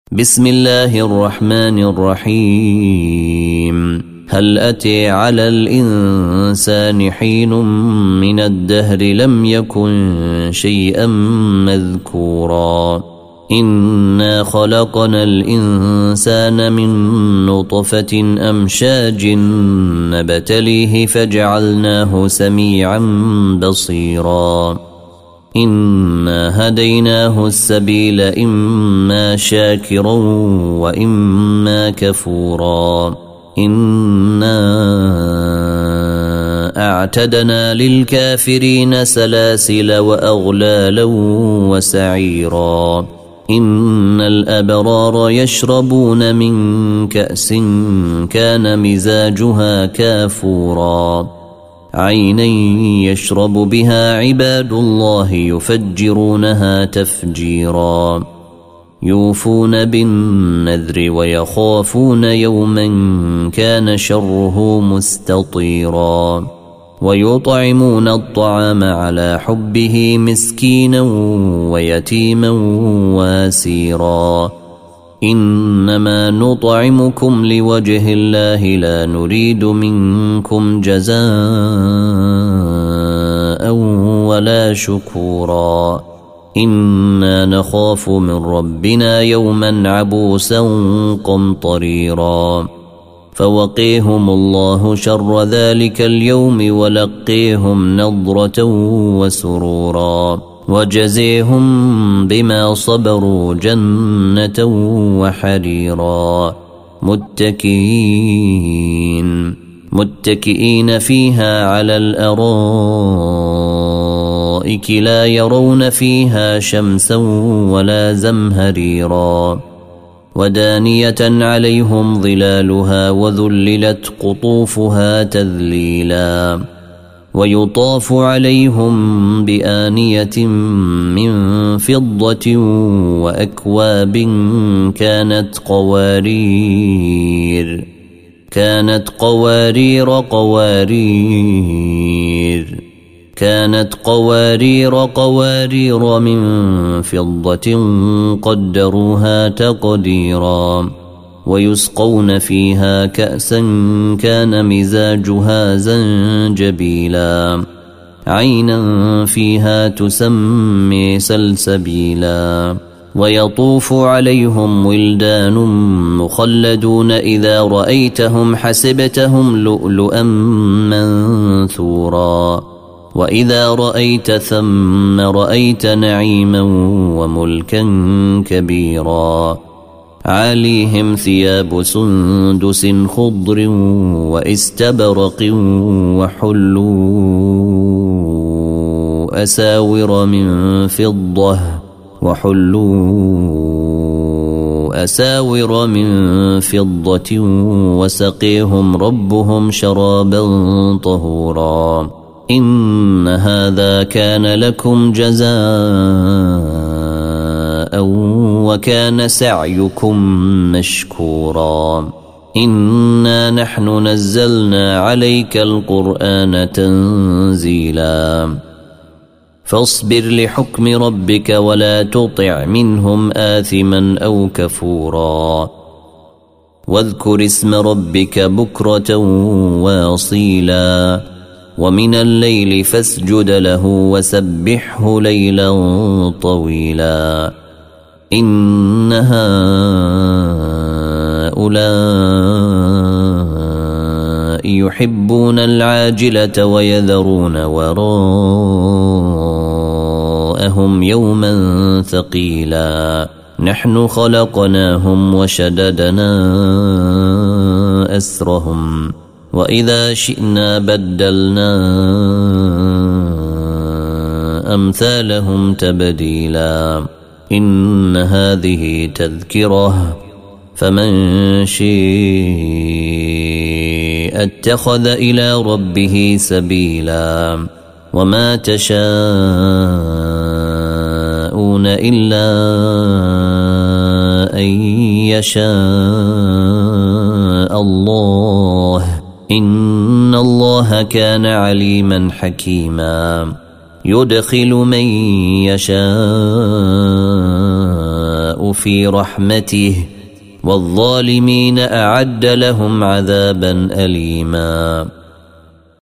بسم الله الرحمن الرحيم. هل أتى على الإنسان حين من الدهر لم يكن شيئا مذكورا إنا خلقنا الإنسان من نطفة أمشاج نبتليه فجعلناه سميعا بصيرا إنا هديناه السبيل إما شاكرا وإما كفورا إنا أعتدنا للكافرين سلاسل وأغلالا وسعيرا إن الأبرار يشربون من كأس كان مزاجها كافورا عينا يشرب بها عباد الله يفجرونها تفجيرا يوفون بالنذر ويخافون يوما كان شره مستطيرا ويطعمون الطعام على حبه مسكينا ويتيما واسيرا إنما نطعمكم لوجه الله لا نريد منكم جزاء ولا شكورا إنا نخاف من ربنا يوما عبوسا قمطريرا فوقيهم الله شر ذلك اليوم ولقيهم نضرة وسرورا وجزيهم بما صبروا جنة وحريرا متكئين فيها على الأرائك لا يرون فيها شمسا ولا زمهريرا ودانية عليهم ظلالها وذللت قطوفها تذليلا ويطاف عليهم بآنية من فضة وأكواب كانت قوارير من فضة قدروها تقديرا ويسقون فيها كأسا كان مزاجها زنجبيلا عينا فيها تسمي سلسبيلا ويطوف عليهم ولدان مخلدون إذا رأيتهم حسبتهم لؤلؤا منثورا وإذا رأيت ثم رأيت نعيما وملكا كبيرا عليهم ثياب سندس خضر وإستبرق وحلوا أساور من فضة وسقيهم ربهم شرابا طهورا إن هذا كان لكم جزاء وكان سعيكم مشكورا إنا نحن نزلنا عليك القرآن تنزيلا فاصبر لحكم ربك ولا تطع منهم آثما أو كفورا واذكر اسم ربك بكرة واصيلا ومن الليل فاسجد له وسبحه ليلا طويلا إن هؤلاء يحبون العاجلة ويذرون وراءهم يوما ثقيلا نحن خلقناهم وشددنا أسرهم وإذا شئنا بدلنا أمثالهم تبديلا إن هذه تذكرة فمن شاء اتخذ إلى ربه سبيلا وما تشاءون إلا أن يشاء الله إن الله كان عليما حكيما يدخل من يشاء الله في رحمته والظالمين أعد لهم عذابا أليما.